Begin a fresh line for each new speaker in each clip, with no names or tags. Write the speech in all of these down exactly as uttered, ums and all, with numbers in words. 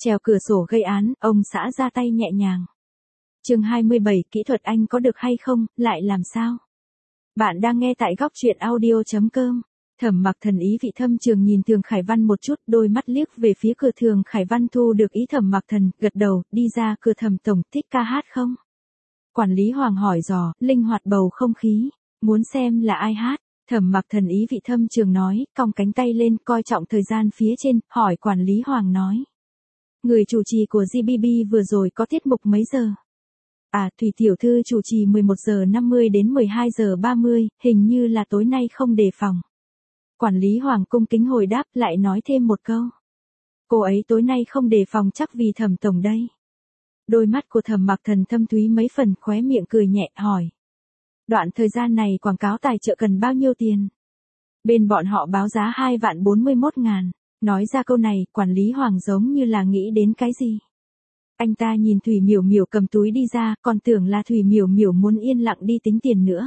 Trèo cửa sổ gây án, ông xã ra tay nhẹ nhàng. Chương hai mươi bảy, kỹ thuật anh có được hay không, lại làm sao? Bạn đang nghe tại góc truyện audio chấm com. Thẩm Mặc Thần ý vị thâm trường nhìn Thường Khải Văn một chút, đôi mắt liếc về phía cửa. Thường Khải Văn thu được ý Thẩm Mặc Thần, gật đầu, đi ra cửa. Thẩm tổng thích ca hát không? Quản lý Hoàng hỏi dò, linh hoạt bầu không khí. Muốn xem là ai hát? Thẩm Mặc Thần ý vị thâm trường nói, cong cánh tay lên, coi trọng thời gian phía trên, hỏi quản lý Hoàng nói. Người chủ trì của giê bê bê vừa rồi có tiết mục mấy giờ? À, Thủy tiểu thư chủ trì mười một giờ năm mươi đến mười hai giờ ba mươi, hình như là tối nay không đề phòng. Quản lý Hoàng cung kính hồi đáp, lại nói thêm một câu. Cô ấy tối nay không đề phòng chắc vì Thẩm tổng đây. Đôi mắt của Thẩm Mặc Thần thâm thúy mấy phần, khóe miệng cười nhẹ, hỏi. Đoạn thời gian này quảng cáo tài trợ cần bao nhiêu tiền? Bên bọn họ báo giá hai vạn bốn mươi mốt ngàn. Nói ra câu này, quản lý Hoàng giống như là nghĩ đến cái gì. Anh ta nhìn Thủy Miểu Miểu cầm túi đi ra, còn tưởng là Thủy Miểu Miểu muốn yên lặng đi tính tiền nữa.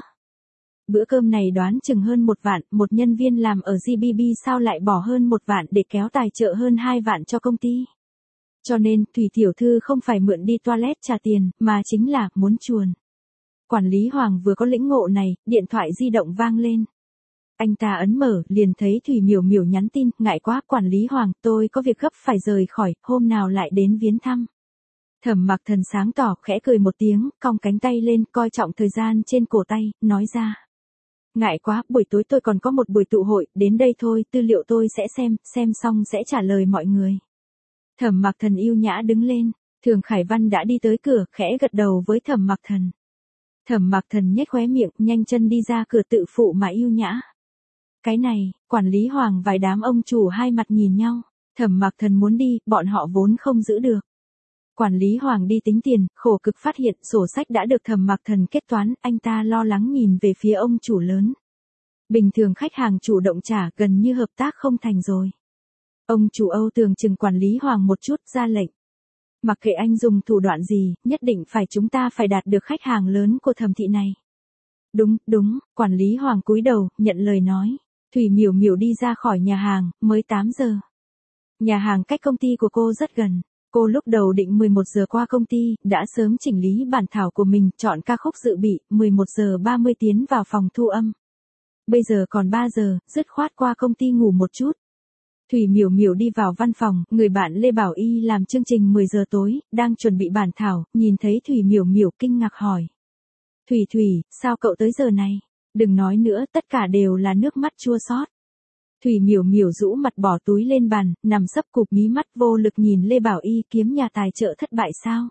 Bữa cơm này đoán chừng hơn một vạn, một nhân viên làm ở giê bê bê sao lại bỏ hơn một vạn để kéo tài trợ hơn hai vạn cho công ty. Cho nên, Thủy tiểu thư không phải mượn đi toilet trả tiền, mà chính là muốn chuồn. Quản lý Hoàng vừa có lĩnh ngộ này, điện thoại di động vang lên. Anh ta ấn mở, liền thấy Thủy Miểu Miểu nhắn tin, ngại quá, quản lý Hoàng, tôi có việc gấp phải rời khỏi, hôm nào lại đến viếng thăm. Thẩm Mặc Thần sáng tỏ, khẽ cười một tiếng, cong cánh tay lên, coi trọng thời gian trên cổ tay, nói ra. Ngại quá, buổi tối tôi còn có một buổi tụ hội, đến đây thôi, tư liệu tôi sẽ xem, xem xong sẽ trả lời mọi người. Thẩm Mặc Thần yêu nhã đứng lên, Thường Khải Văn đã đi tới cửa, khẽ gật đầu với Thẩm Mặc Thần. Thẩm Mặc Thần nhếch khóe miệng, nhanh chân đi ra cửa tự phụ mà yêu nhã. Cái này, quản lý Hoàng vài đám ông chủ hai mặt nhìn nhau, Thẩm Mặc Thần muốn đi, bọn họ vốn không giữ được. Quản lý Hoàng đi tính tiền, khổ cực phát hiện sổ sách đã được Thẩm Mặc Thần kết toán, anh ta lo lắng nhìn về phía ông chủ lớn. Bình thường khách hàng chủ động trả, gần như hợp tác không thành rồi. Ông chủ Âu Tường chừng quản lý Hoàng một chút, ra lệnh. Mặc kệ anh dùng thủ đoạn gì, nhất định phải chúng ta phải đạt được khách hàng lớn của Thẩm thị này. Đúng, đúng, quản lý Hoàng cúi đầu, nhận lời nói. Thủy Miểu Miểu đi ra khỏi nhà hàng, mới tám giờ. Nhà hàng cách công ty của cô rất gần. Cô lúc đầu định mười một giờ qua công ty, đã sớm chỉnh lý bản thảo của mình, chọn ca khúc dự bị, mười một giờ ba mươi tiến vào phòng thu âm. Bây giờ còn ba giờ, dứt khoát qua công ty ngủ một chút. Thủy Miểu Miểu đi vào văn phòng, người bạn Lê Bảo Y làm chương trình mười giờ tối, đang chuẩn bị bản thảo, nhìn thấy Thủy Miểu Miểu kinh ngạc hỏi. Thủy Thủy, sao cậu tới giờ này? Đừng nói nữa, tất cả đều là nước mắt chua xót. Thủy Miểu Miểu rũ mặt bỏ túi lên bàn, nằm sấp cụp mí mắt vô lực nhìn Lê Bảo Y, kiếm nhà tài trợ thất bại sao?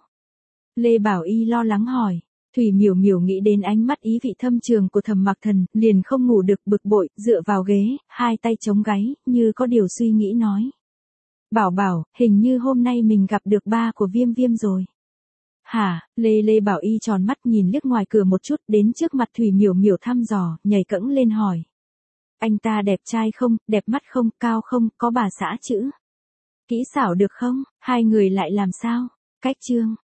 Lê Bảo Y lo lắng hỏi. Thủy Miểu Miểu nghĩ đến ánh mắt ý vị thâm trường của Thẩm Mặc Thần, liền không ngủ được, bực bội, dựa vào ghế, hai tay chống gáy, như có điều suy nghĩ nói. Bảo Bảo, hình như hôm nay mình gặp được ba của Viêm Viêm rồi. Hả? Lê Lê Bảo Y tròn mắt nhìn liếc ngoài cửa một chút, đến trước mặt Thủy Miểu Miểu thăm dò, nhảy cẫng lên hỏi. Anh ta đẹp trai không, đẹp mắt không, cao không, có bà xã chữ? Kỹ xảo được không, hai người lại làm sao? Cách chương,